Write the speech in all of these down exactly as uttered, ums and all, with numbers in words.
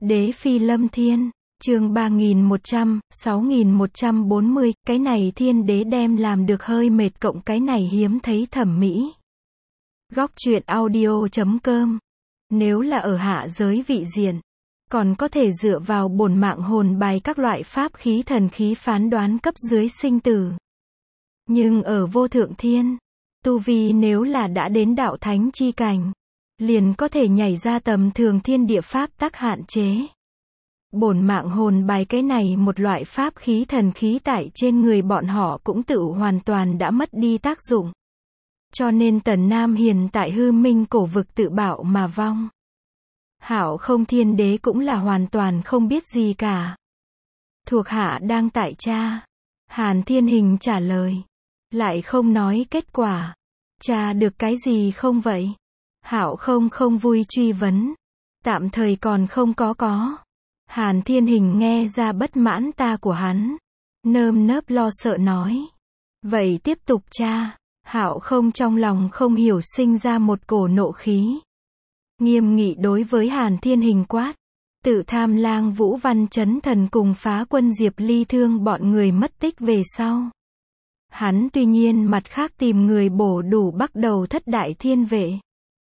Đế phi lâm thiên, chương ba nghìn một trăm, sáu nghìn một trăm bốn mươi, cái này thiên đế đem làm được hơi mệt cộng cái này hiếm thấy thẩm mỹ. Góc truyện audio chấm com. Nếu là ở hạ giới vị diện, còn có thể dựa vào bổn mạng hồn bài các loại pháp khí thần khí phán đoán cấp dưới sinh tử. Nhưng ở vô thượng thiên, tu vi nếu là đã đến đạo thánh chi cảnh, liền có thể nhảy ra tầm thường thiên địa pháp tắc hạn chế. Bổn mạng hồn bài cái này một loại pháp khí thần khí tại trên người bọn họ cũng tự hoàn toàn đã mất đi tác dụng. Cho nên Tần Nam Hiền tại hư minh cổ vực tự bạo mà vong. Hạo không thiên đế cũng là hoàn toàn không biết gì cả. Thuộc hạ đang tại tra. Hàn Thiên Hình trả lời. Lại không nói kết quả. Tra được cái gì không vậy? Hạo không không vui truy vấn. Tạm thời còn không có có. Hàn Thiên Hình nghe ra bất mãn ta của hắn. Nơm nớp lo sợ nói. Vậy tiếp tục tra. Hạo không trong lòng không hiểu sinh ra một cổ nộ khí. Nghiêm nghị đối với Hàn Thiên Hình quát. Tự Tham Lang Vũ Văn Chấn Thần cùng phá quân Diệp Ly Thương bọn người mất tích về sau. Hắn tuy nhiên mặt khác tìm người bổ đủ bắt đầu thất đại thiên vệ.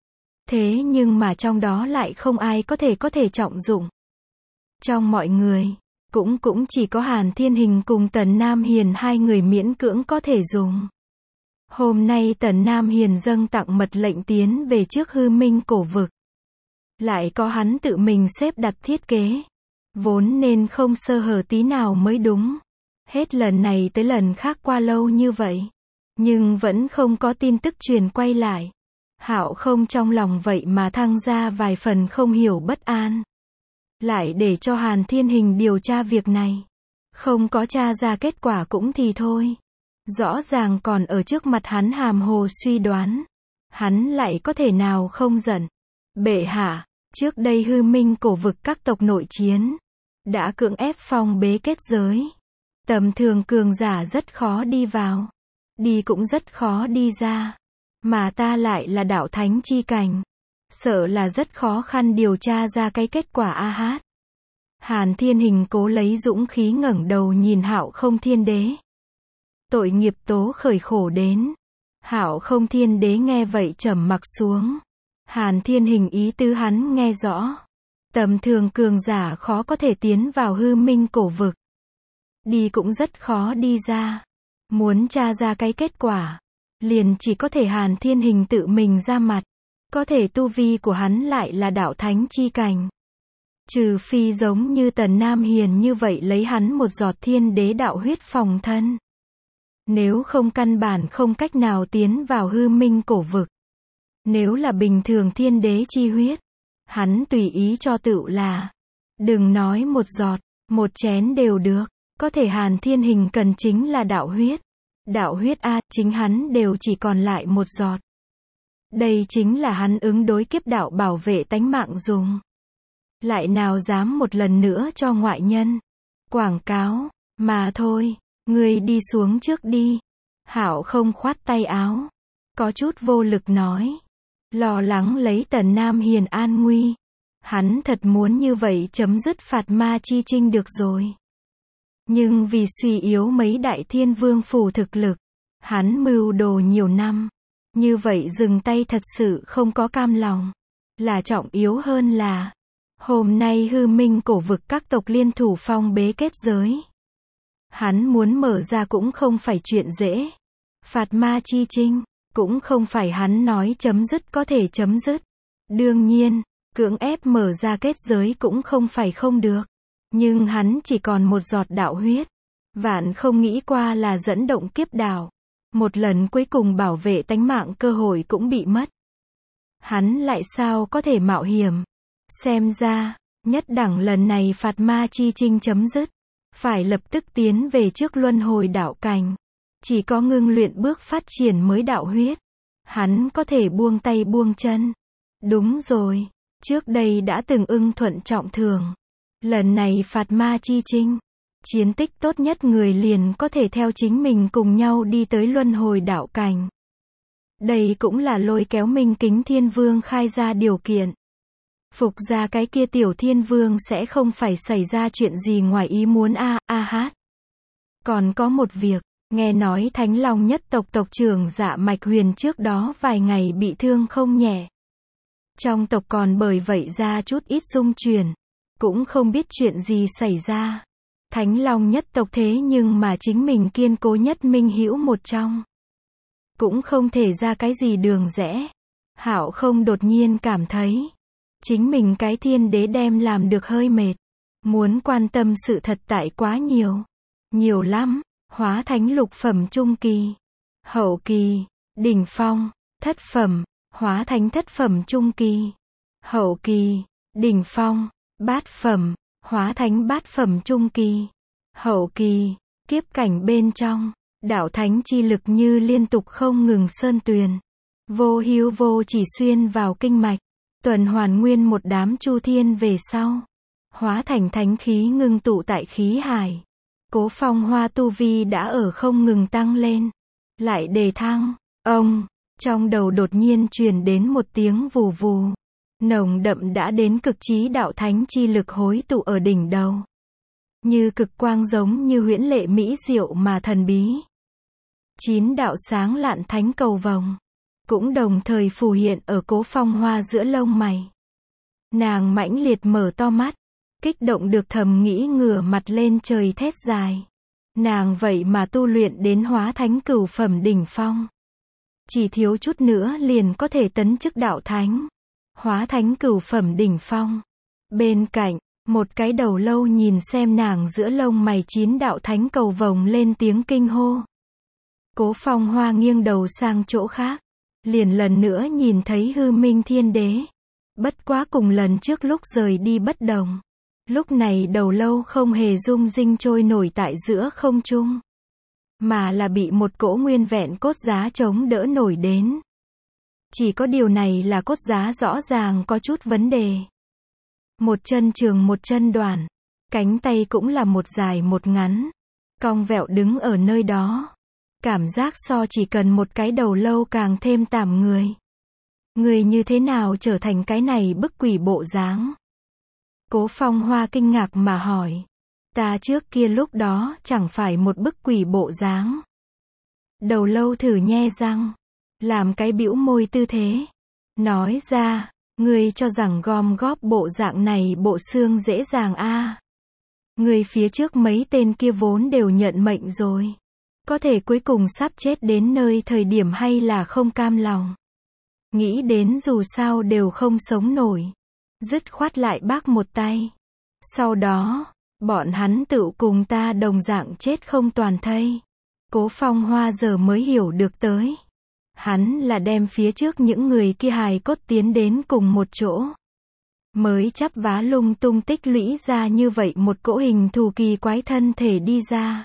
Thế nhưng mà trong đó lại không ai có thể có thể trọng dụng. Trong mọi người, cũng cũng chỉ có Hàn Thiên Hình cùng Tần Nam Hiền hai người miễn cưỡng có thể dùng. Hôm nay Tần Nam Hiền dâng tặng mật lệnh tiến về trước hư minh cổ vực. Lại có hắn tự mình xếp đặt thiết kế. Vốn nên không sơ hở tí nào mới đúng. Hết lần này tới lần khác qua lâu như vậy. Nhưng vẫn không có tin tức truyền quay lại. Hạo không trong lòng vậy mà thăng ra vài phần không hiểu bất an. Lại để cho Hàn Thiên Hình điều tra việc này. Không có tra ra kết quả cũng thì thôi. Rõ ràng còn ở trước mặt hắn hàm hồ suy đoán. Hắn lại có thể nào không giận. Bệ hạ, trước đây hư minh cổ vực các tộc nội chiến. Đã cưỡng ép phong bế kết giới. Tầm thường cường giả rất khó đi vào. Đi cũng rất khó đi ra. Mà ta lại là đạo thánh chi cảnh. Sợ là rất khó khăn điều tra ra cái kết quả a hát. Hàn Thiên Hình cố lấy dũng khí ngẩng đầu nhìn Hạo không thiên đế. Tội nghiệp tố khởi khổ đến. Hạo không thiên đế nghe vậy trầm mặc xuống. Hàn Thiên Hình ý tứ hắn nghe rõ. Tầm thường cường giả khó có thể tiến vào hư minh cổ vực. Đi cũng rất khó đi ra. Muốn tra ra cái kết quả. Liền chỉ có thể Hàn Thiên Hình tự mình ra mặt. Có thể tu vi của hắn lại là đạo thánh chi cảnh. Trừ phi giống như Tần Nam Hiền như vậy lấy hắn một giọt thiên đế đạo huyết phòng thân. Nếu không căn bản không cách nào tiến vào hư minh cổ vực. Nếu là bình thường thiên đế chi huyết. Hắn tùy ý cho tựu là. Đừng nói một giọt, một chén đều được. Có thể Hàn Thiên Hình cần chính là đạo huyết. Đạo huyết a, chính hắn đều chỉ còn lại một giọt. Đây chính là hắn ứng đối kiếp đạo bảo vệ tánh mạng dùng. Lại nào dám một lần nữa cho ngoại nhân. Quảng cáo, mà thôi, ngươi đi xuống trước đi. Hạo không khoát tay áo. Có chút vô lực nói. Lo lắng lấy Tần Nam Hiền an nguy. Hắn thật muốn như vậy chấm dứt phạt ma chi trinh được rồi. Nhưng vì suy yếu mấy đại thiên vương phủ thực lực. Hắn mưu đồ nhiều năm. Như vậy dừng tay thật sự không có cam lòng. Là trọng yếu hơn là. Hôm nay hư minh cổ vực các tộc liên thủ phong bế kết giới. Hắn muốn mở ra cũng không phải chuyện dễ. Phạt ma chi trinh. Cũng không phải hắn nói chấm dứt có thể chấm dứt. Đương nhiên, cưỡng ép mở ra kết giới cũng không phải không được. Nhưng hắn chỉ còn một giọt đạo huyết. Vạn không nghĩ qua là dẫn động kiếp đạo. Một lần cuối cùng bảo vệ tánh mạng cơ hội cũng bị mất. Hắn lại sao có thể mạo hiểm. Xem ra, nhất đẳng lần này phạt ma chi trinh chấm dứt. Phải lập tức tiến về trước luân hồi đạo cảnh. Chỉ có ngưng luyện bước phát triển mới đạo huyết. Hắn có thể buông tay buông chân. Đúng rồi, trước đây đã từng ưng thuận trọng thường. Lần này phạt ma chi trinh. Chiến tích tốt nhất người liền có thể theo chính mình cùng nhau đi tới luân hồi đạo cảnh. Đây cũng là lôi kéo Minh Kính Thiên Vương khai ra điều kiện. Phục ra cái kia tiểu thiên vương sẽ không phải xảy ra chuyện gì ngoài ý muốn a, a hát. Còn có một việc, nghe nói Thánh Long nhất tộc tộc trưởng Dạ Mạch Huyền trước đó vài ngày bị thương không nhẹ. Trong tộc còn bởi vậy ra chút ít xung chuyển, cũng không biết chuyện gì xảy ra. Thánh Long nhất tộc thế nhưng mà chính mình kiên cố nhất minh hữu một trong. Cũng không thể ra cái gì đường rẽ. Hạo không đột nhiên cảm thấy, chính mình cái thiên đế đem làm được hơi mệt. Muốn quan tâm sự thật tại quá nhiều. Nhiều lắm, hóa thánh lục phẩm trung kỳ, hậu kỳ, đỉnh phong, thất phẩm, hóa thánh thất phẩm trung kỳ, hậu kỳ, đỉnh phong, bát phẩm, hóa thánh bát phẩm trung kỳ, hậu kỳ, kiếp cảnh bên trong, đạo thánh chi lực như liên tục không ngừng sơn tuyền. Vô hữu vô chỉ xuyên vào kinh mạch, tuần hoàn nguyên một đám chu thiên về sau. Hóa thành thánh khí ngưng tụ tại khí hải. Cố Phong Hoa tu vi đã ở không ngừng tăng lên. Lại đề thăng, ông, trong đầu đột nhiên truyền đến một tiếng vù vù. Nồng đậm đã đến cực trí đạo thánh chi lực hối tụ ở đỉnh đầu. Như cực quang giống như huyễn lệ mỹ diệu mà thần bí. Chín đạo sáng lạn thánh cầu vồng. Cũng đồng thời phù hiện ở Cố Phong Hoa giữa lông mày. Nàng mãnh liệt mở to mắt. Kích động được thầm nghĩ ngửa mặt lên trời thét dài. Nàng vậy mà tu luyện đến hóa thánh cửu phẩm đỉnh phong. Chỉ thiếu chút nữa liền có thể tấn chức đạo thánh. Hóa thánh cửu phẩm đỉnh phong. Bên cạnh, một cái đầu lâu nhìn xem nàng giữa lông mày chín đạo thánh cầu vồng lên tiếng kinh hô. Cố Phong Hoa nghiêng đầu sang chỗ khác. Liền lần nữa nhìn thấy hư minh thiên đế. Bất quá cùng lần trước lúc rời đi bất đồng. Lúc này đầu lâu không hề rung rinh trôi nổi tại giữa không trung. Mà là bị một cỗ nguyên vẹn cốt giá chống đỡ nổi đến. Chỉ có điều này là cốt giá rõ ràng có chút vấn đề. Một chân trường một chân đoạn. Cánh tay cũng là một dài một ngắn. Cong vẹo đứng ở nơi đó. Cảm giác so chỉ cần một cái đầu lâu càng thêm tảm người. Người như thế nào trở thành cái này bức quỷ bộ dáng? Cố Phong Hoa kinh ngạc mà hỏi. Ta trước kia lúc đó chẳng phải một bức quỷ bộ dáng. Đầu lâu thử nhe răng. Làm cái bĩu môi tư thế. Nói ra, ngươi cho rằng gom góp bộ dạng này bộ xương dễ dàng a? À. Ngươi phía trước mấy tên kia vốn đều nhận mệnh rồi. Có thể cuối cùng sắp chết đến nơi thời điểm hay là không cam lòng. Nghĩ đến dù sao đều không sống nổi. Dứt khoát lại bác một tay. Sau đó, bọn hắn tự cùng ta đồng dạng chết không toàn thây. Cố Phong Hoa giờ mới hiểu được tới. Hắn là đem phía trước những người kia hài cốt tiến đến cùng một chỗ. Mới chắp vá lung tung tích lũy ra như vậy một cỗ hình thù kỳ quái thân thể đi ra.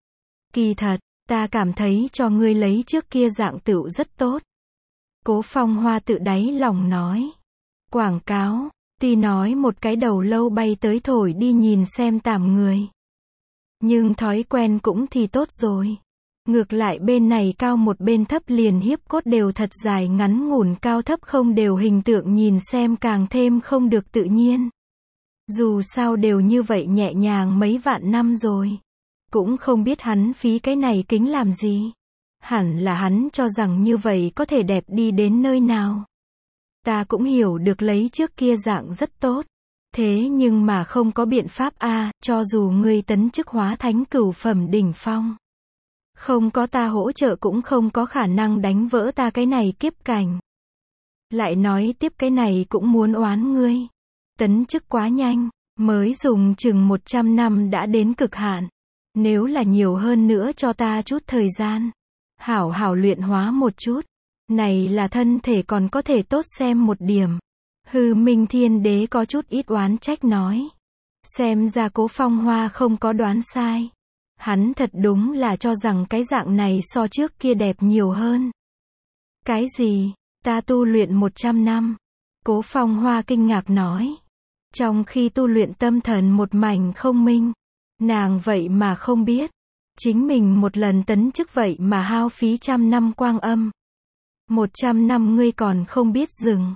Kỳ thật, ta cảm thấy cho ngươi lấy trước kia dạng tựu rất tốt. Cố Phong Hoa tự đáy lòng nói. Quảng cáo, tuy nói một cái đầu lâu bay tới thổi đi nhìn xem tạm người. Nhưng thói quen cũng thì tốt rồi. Ngược lại bên này cao một bên thấp liền hiếp cốt đều thật dài ngắn ngủn cao thấp không đều hình tượng nhìn xem càng thêm không được tự nhiên. Dù sao đều như vậy nhẹ nhàng mấy vạn năm rồi. Cũng không biết hắn phí cái này kính làm gì. Hẳn là hắn cho rằng như vậy có thể đẹp đi đến nơi nào. Ta cũng hiểu được lấy trước kia dạng rất tốt. Thế nhưng mà không có biện pháp a, à, cho dù ngươi tấn chức hóa thánh cửu phẩm đỉnh phong. Không có ta hỗ trợ cũng không có khả năng đánh vỡ ta cái này kiếp cảnh. Lại nói tiếp cái này cũng muốn oán ngươi. Tấn chức quá nhanh, mới dùng chừng một trăm năm đã đến cực hạn. Nếu là nhiều hơn nữa cho ta chút thời gian. Hảo hảo luyện hóa một chút. Này là thân thể còn có thể tốt xem một điểm. Hư Minh Thiên Đế có chút ít oán trách nói. Xem ra Cố Phong Hoa không có đoán sai. Hắn thật đúng là cho rằng cái dạng này so trước kia đẹp nhiều hơn. Cái gì? Ta tu luyện một trăm năm. Cố Phong Hoa kinh ngạc nói. Trong khi tu luyện tâm thần một mảnh không minh. Nàng vậy mà không biết. Chính mình một lần tấn chức vậy mà hao phí trăm năm quang âm. Một trăm năm ngươi còn không biết dừng.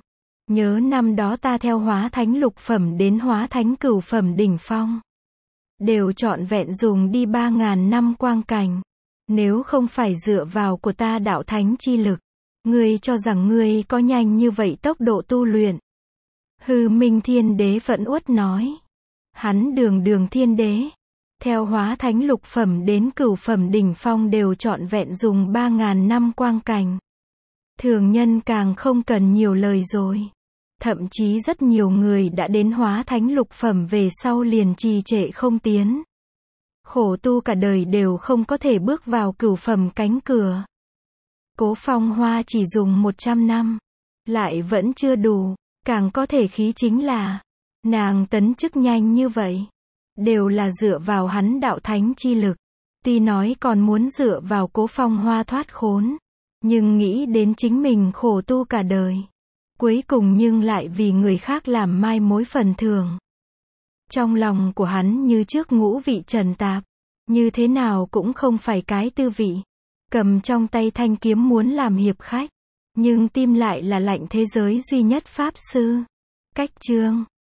Nhớ năm đó ta theo hóa thánh lục phẩm đến hóa thánh cửu phẩm đỉnh phong. Đều trọn vẹn dùng đi ba ngàn năm quang cảnh. Nếu không phải dựa vào của ta đạo thánh chi lực, ngươi cho rằng ngươi có nhanh như vậy tốc độ tu luyện. Hư Minh Thiên Đế vẫn uất nói. Hắn đường đường thiên đế. Theo hóa thánh lục phẩm đến cửu phẩm đỉnh phong đều trọn vẹn dùng ba ngàn năm quang cảnh. Thường nhân càng không cần nhiều lời rồi. Thậm chí rất nhiều người đã đến hóa thánh lục phẩm về sau liền trì trệ không tiến. Khổ tu cả đời đều không có thể bước vào cửu phẩm cánh cửa. Cố Phong Hoa chỉ dùng một trăm năm. Lại vẫn chưa đủ. Càng có thể khí chính là nàng tấn chức nhanh như vậy. Đều là dựa vào hắn đạo thánh chi lực. Tuy nói còn muốn dựa vào Cố Phong Hoa thoát khốn. Nhưng nghĩ đến chính mình khổ tu cả đời. Cuối cùng nhưng lại vì người khác làm mai mối phần thưởng. Trong lòng của hắn như trước ngũ vị trần tạp. Như thế nào cũng không phải cái tư vị. Cầm trong tay thanh kiếm muốn làm hiệp khách. Nhưng tim lại là lạnh thế giới duy nhất pháp sư. Cách chương